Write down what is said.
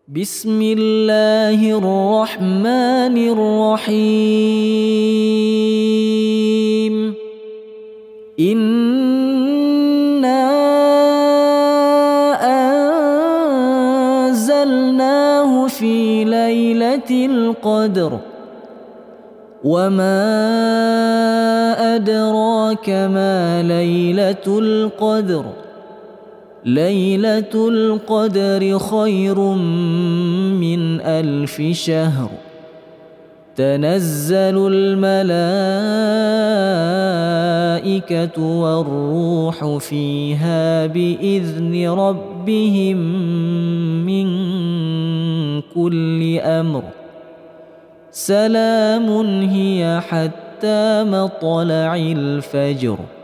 بسم الله الرحمن الرحيم. إنا أنزلناه في ليلة القدر وما أدراك ما ليلة القدر. ليلة القدر خير من 1000 شهر. تنزل الملائكة والروح فيها بإذن ربهم من كل أمر. سلام هي حتى مطلع الفجر.